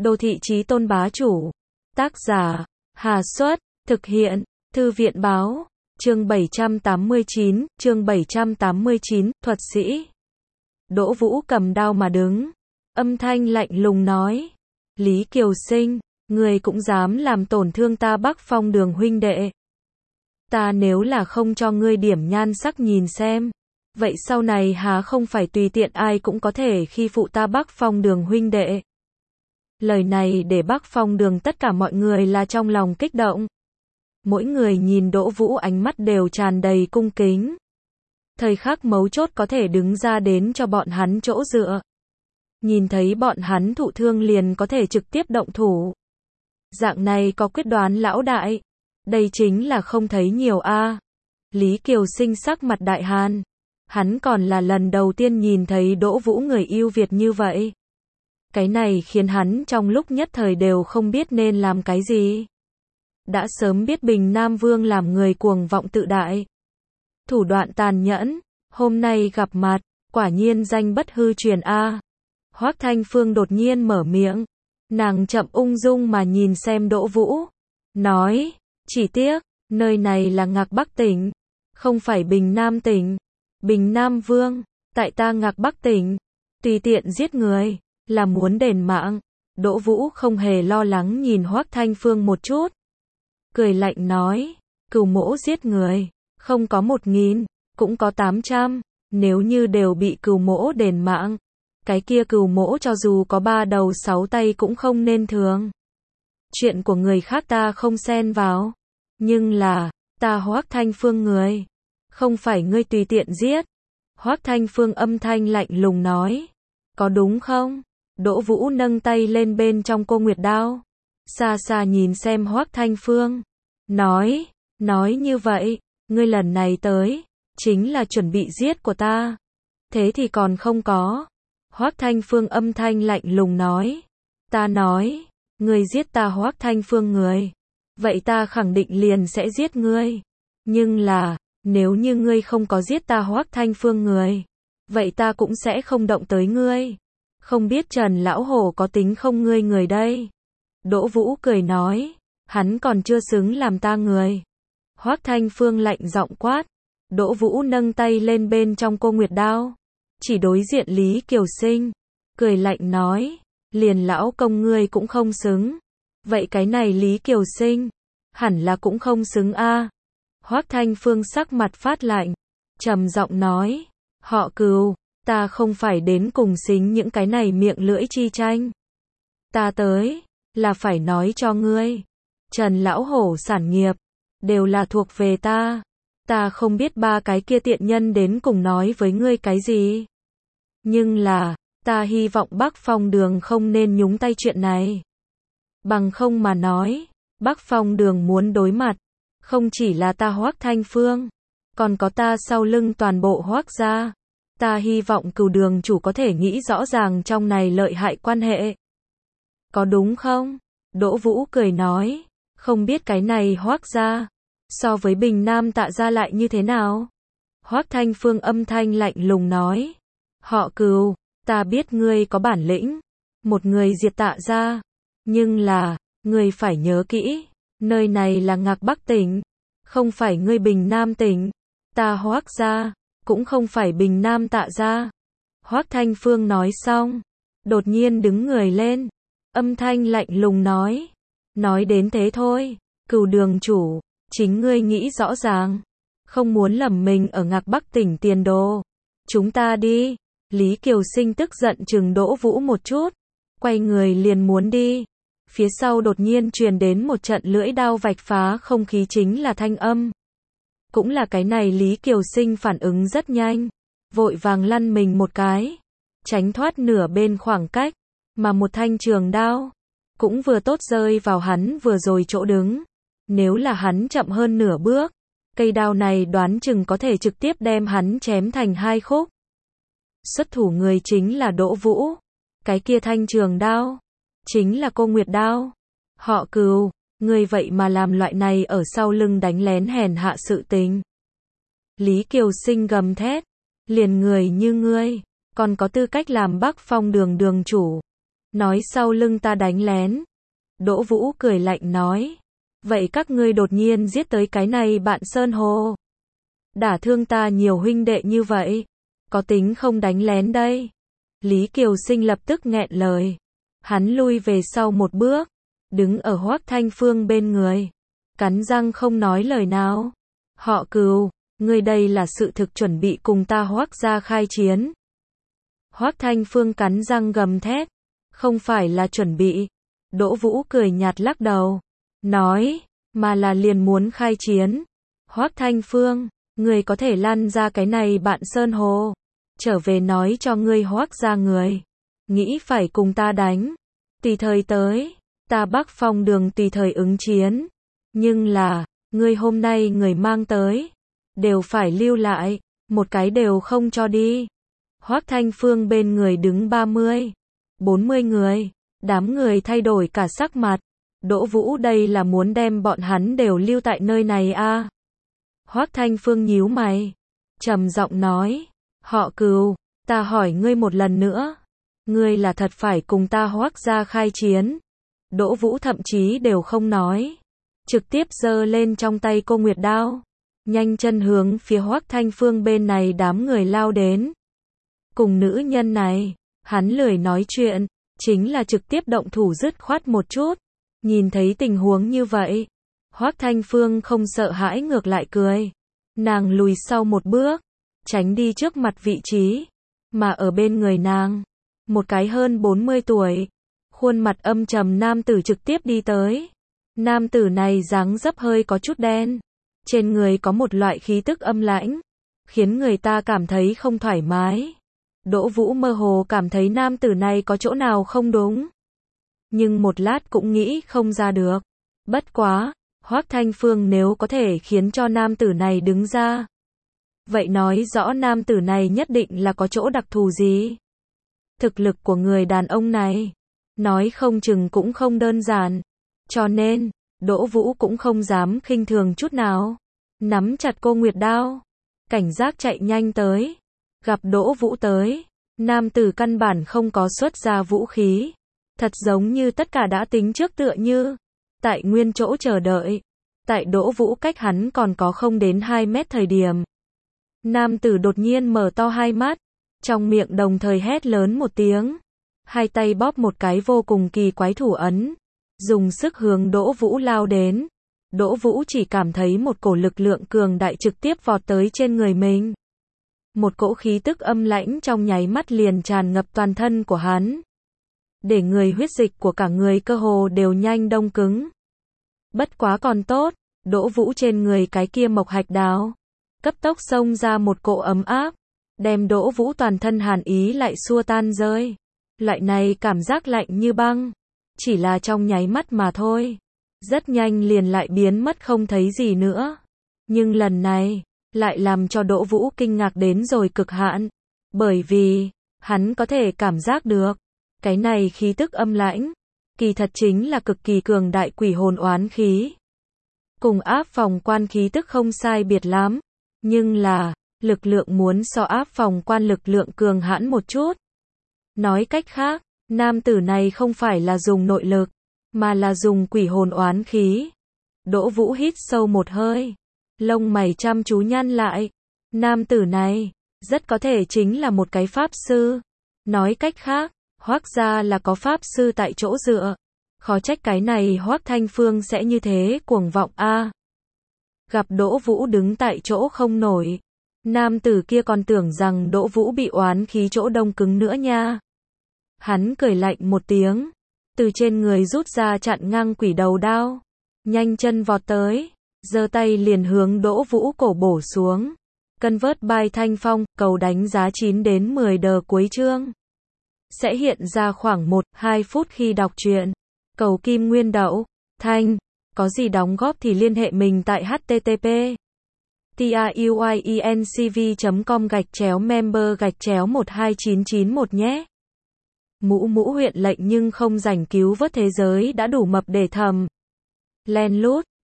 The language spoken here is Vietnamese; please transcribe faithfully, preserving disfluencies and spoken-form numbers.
Đô thị chí tôn bá chủ. Tác giả, Hà Xuất, thực hiện, Thư viện báo, chương bảy trăm tám mươi chín, chương bảy trăm tám mươi chín, thuật sĩ. Đỗ Vũ cầm đao mà đứng, âm thanh lạnh lùng nói, Lý Kiều Sinh, người cũng dám làm tổn thương ta Bắc Phong Đường huynh đệ. Ta nếu là không cho ngươi điểm nhan sắc nhìn xem, vậy sau này há không phải tùy tiện ai cũng có thể khi phụ ta Bắc Phong Đường huynh đệ. Lời này để Bắc Phong Đường tất cả mọi người là trong lòng kích động. Mỗi người nhìn Đỗ Vũ ánh mắt đều tràn đầy cung kính. Thời khắc mấu chốt có thể đứng ra đến cho bọn hắn chỗ dựa. Nhìn thấy bọn hắn thụ thương liền có thể trực tiếp động thủ. Dạng này có quyết đoán lão đại. Đây chính là không thấy nhiều a. Lý Kiều Sinh sắc mặt đại hàn. Hắn còn là lần đầu tiên nhìn thấy Đỗ Vũ người ưu việt như vậy. Cái này khiến hắn trong lúc nhất thời đều không biết nên làm cái gì. Đã sớm biết Bình Nam Vương làm người cuồng vọng tự đại, thủ đoạn tàn nhẫn, hôm nay gặp mặt, quả nhiên danh bất hư truyền a. Hoắc Thanh Phương đột nhiên mở miệng, nàng chậm ung dung mà nhìn xem Đỗ Vũ, nói, chỉ tiếc, nơi này là Ngạc Bắc tỉnh, không phải Bình Nam tỉnh. Bình Nam Vương, tại ta Ngạc Bắc tỉnh, tùy tiện giết người, là muốn đền mạng. Đỗ Vũ không hề lo lắng nhìn Hoắc Thanh Phương một chút, cười lạnh nói, Cửu Mỗ giết người, không có một nghìn, cũng có tám trăm, nếu như đều bị Cửu Mỗ đền mạng, cái kia Cửu Mỗ cho dù có ba đầu sáu tay cũng không nên thường. Chuyện của người khác ta không xen vào, nhưng là, ta Hoắc Thanh Phương người, không phải ngươi tùy tiện giết. Hoắc Thanh Phương âm thanh lạnh lùng nói, có đúng không? Đỗ Vũ nâng tay lên bên trong cô nguyệt đao, xa xa nhìn xem Hoắc Thanh Phương, nói, nói như vậy, ngươi lần này tới, chính là chuẩn bị giết của ta. Thế thì còn không có. Hoắc Thanh Phương âm thanh lạnh lùng nói, ta nói, ngươi giết ta Hoắc Thanh Phương người, vậy ta khẳng định liền sẽ giết ngươi. Nhưng là, nếu như ngươi không có giết ta Hoắc Thanh Phương người, vậy ta cũng sẽ không động tới ngươi. Không biết Trần Lão Hổ có tính không ngươi người đây? Đỗ Vũ cười nói, hắn còn chưa xứng làm ta người. Hoắc Thanh Phương lạnh giọng quát. Đỗ Vũ nâng tay lên bên trong cô nguyệt đao, chỉ đối diện Lý Kiều Sinh, cười lạnh nói, liền lão công ngươi cũng không xứng. Vậy cái này Lý Kiều Sinh, hẳn là cũng không xứng a. Hoắc Thanh Phương sắc mặt phát lạnh, trầm giọng nói, họ Cừu, ta không phải đến cùng xính những cái này miệng lưỡi chi tranh. Ta tới, là phải nói cho ngươi, Trần Lão Hổ sản nghiệp, đều là thuộc về ta. Ta không biết ba cái kia tiện nhân đến cùng nói với ngươi cái gì. Nhưng là, ta hy vọng Bắc Phong Đường không nên nhúng tay chuyện này. Bằng không mà nói, Bắc Phong Đường muốn đối mặt, không chỉ là ta Hoắc Thanh Phương, còn có ta sau lưng toàn bộ Hoắc gia. Ta hy vọng Cửu Đường chủ có thể nghĩ rõ ràng trong này lợi hại quan hệ. Có đúng không? Đỗ Vũ cười nói, không biết cái này Hoắc gia, so với Bình Nam Tạ gia lại như thế nào? Hoắc Thanh Phương âm thanh lạnh lùng nói, họ Cừu, ta biết ngươi có bản lĩnh, một người diệt Tạ gia, nhưng là, ngươi phải nhớ kỹ, nơi này là Ngạc Bắc tỉnh, không phải ngươi Bình Nam tỉnh. Ta Hoắc gia, cũng không phải Bình Nam Tạ gia. Hoắc Thanh Phương nói xong, đột nhiên đứng người lên, âm thanh lạnh lùng nói, nói đến thế thôi, Cửu Đường chủ, chính ngươi nghĩ rõ ràng, không muốn lầm mình ở Ngạc Bắc tỉnh tiền đồ. Chúng ta đi. Lý Kiều Sinh tức giận chừng Đỗ Vũ một chút, quay người liền muốn đi. Phía sau đột nhiên truyền đến một trận lưỡi đao vạch phá không khí chính là thanh âm. Cũng là cái này Lý Kiều Sinh phản ứng rất nhanh, vội vàng lăn mình một cái, tránh thoát nửa bên khoảng cách, mà một thanh trường đao cũng vừa tốt rơi vào hắn vừa rồi chỗ đứng. Nếu là hắn chậm hơn nửa bước, cây đao này đoán chừng có thể trực tiếp đem hắn chém thành hai khúc. Xuất thủ người chính là Đỗ Vũ, cái kia thanh trường đao chính là cô nguyệt đao. Họ Cừu, ngươi vậy mà làm loại này ở sau lưng đánh lén hèn hạ sự tình. Lý Kiều Sinh gầm thét, liền người như ngươi, còn có tư cách làm Bắc Phong Đường đường chủ. nói sau lưng ta đánh lén. Đỗ Vũ cười lạnh nói, vậy các ngươi đột nhiên giết tới cái này bạn Sơn Hồ. Đả thương ta nhiều huynh đệ như vậy, có tính không đánh lén đây? Lý Kiều Sinh lập tức nghẹn lời. Hắn lui về sau một bước, đứng ở Hoắc Thanh Phương bên người, cắn răng không nói lời nào. Họ Cừu, ngươi đây là sự thực chuẩn bị cùng ta Hoắc gia khai chiến. Hoắc Thanh Phương cắn răng gầm thét, không phải là chuẩn bị. Đỗ Vũ cười nhạt lắc đầu, nói, mà là liền muốn khai chiến. Hoắc Thanh Phương, ngươi có thể lăn ra cái này bạn Sơn Hồ, trở về nói cho ngươi Hoắc gia người, nghĩ phải cùng ta đánh, tùy thời tới, ta Bắc Phong Đường tùy thời ứng chiến. Nhưng là, ngươi hôm nay người mang tới, đều phải lưu lại, một cái đều không cho đi. Hoắc Thanh Phương bên người đứng ba mươi, bốn mươi người, đám người thay đổi cả sắc mặt. Đỗ Vũ đây là muốn đem bọn hắn đều lưu tại nơi này a? À? Hoắc Thanh Phương nhíu mày, trầm giọng nói, họ Cừu, ta hỏi ngươi một lần nữa, ngươi là thật phải cùng ta Hoắc gia khai chiến? Đỗ Vũ thậm chí đều không nói, trực tiếp giơ lên trong tay cô Nguyệt đao, nhanh chân hướng phía Hoắc Thanh Phương bên này đám người lao đến. Cùng nữ nhân này, hắn lười nói chuyện, chính là trực tiếp động thủ dứt khoát một chút. Nhìn thấy tình huống như vậy, Hoắc Thanh Phương không sợ hãi ngược lại cười. Nàng lùi sau một bước, tránh đi trước mặt vị trí, mà ở bên người nàng, một cái hơn bốn mươi tuổi, khuôn mặt âm trầm nam tử trực tiếp đi tới. Nam tử này dáng dấp hơi có chút đen, trên người có một loại khí tức âm lãnh, khiến người ta cảm thấy không thoải mái. Đỗ Vũ mơ hồ cảm thấy nam tử này có chỗ nào không đúng, nhưng một lát cũng nghĩ không ra được. Bất quá, Hoắc Thanh Phương nếu có thể khiến cho nam tử này đứng ra, vậy nói rõ nam tử này nhất định là có chỗ đặc thù gì. Thực lực của người đàn ông này, nói không chừng cũng không đơn giản. Cho nên, Đỗ Vũ cũng không dám khinh thường chút nào. Nắm chặt cô Nguyệt đao, cảnh giác chạy nhanh tới. Gặp Đỗ Vũ tới, nam tử căn bản không có xuất ra vũ khí. Thật giống như tất cả đã tính trước tựa như, tại nguyên chỗ chờ đợi. Tại Đỗ Vũ cách hắn còn có không đến hai mét thời điểm. Nam tử đột nhiên mở to hai mắt, trong miệng đồng thời hét lớn một tiếng. Hai tay bóp một cái vô cùng kỳ quái thủ ấn, dùng sức hướng Đỗ Vũ lao đến. Đỗ Vũ chỉ cảm thấy một cổ lực lượng cường đại trực tiếp vọt tới trên người mình. Một cỗ khí tức âm lãnh trong nháy mắt liền tràn ngập toàn thân của hắn, để người huyết dịch của cả người cơ hồ đều nhanh đông cứng. Bất quá còn tốt, Đỗ Vũ trên người cái kia mộc hạch đào, cấp tốc xông ra một cỗ ấm áp, đem Đỗ Vũ toàn thân hàn ý lại xua tan rơi. Loại này cảm giác lạnh như băng, chỉ là trong nháy mắt mà thôi, rất nhanh liền lại biến mất không thấy gì nữa. Nhưng lần này, lại làm cho Đỗ Vũ kinh ngạc đến rồi cực hạn, bởi vì, hắn có thể cảm giác được, cái này khí tức âm lãnh, kỳ thật chính là cực kỳ cường đại quỷ hồn oán khí. Cùng áp phòng quan khí tức không sai biệt lắm, nhưng là, lực lượng muốn so áp phòng quan lực lượng cường hãn một chút. Nói cách khác, nam tử này không phải là dùng nội lực, mà là dùng quỷ hồn oán khí. Đỗ Vũ hít sâu một hơi, lông mày chăm chú nhăn lại. Nam tử này, rất có thể chính là một cái pháp sư. Nói cách khác, Hoắc gia là có pháp sư tại chỗ dựa. Khó trách cái này Hoắc Thanh Phương sẽ như thế cuồng vọng a. À. Gặp Đỗ Vũ đứng tại chỗ không nổi, nam tử kia còn tưởng rằng Đỗ Vũ bị oán khí chỗ đông cứng nữa nha. Hắn cười lạnh một tiếng, từ trên người rút ra chặn ngang quỷ đầu đao, nhanh chân vọt tới, giơ tay liền hướng Đỗ Vũ cổ bổ xuống. Cân vớt bài thanh phong, cầu đánh giá chín đến mười đờ cuối chương. Sẽ hiện ra khoảng một đến hai phút khi đọc truyện. Cầu kim nguyên đậu, thanh, có gì đóng góp thì liên hệ mình tại http truyencv chấm com gạch chéo member gạch chéo một hai chín chín một nhé. Mũ mũ huyện lệnh nhưng không rảnh cứu vớt thế giới đã đủ mập để thầm. Len lút.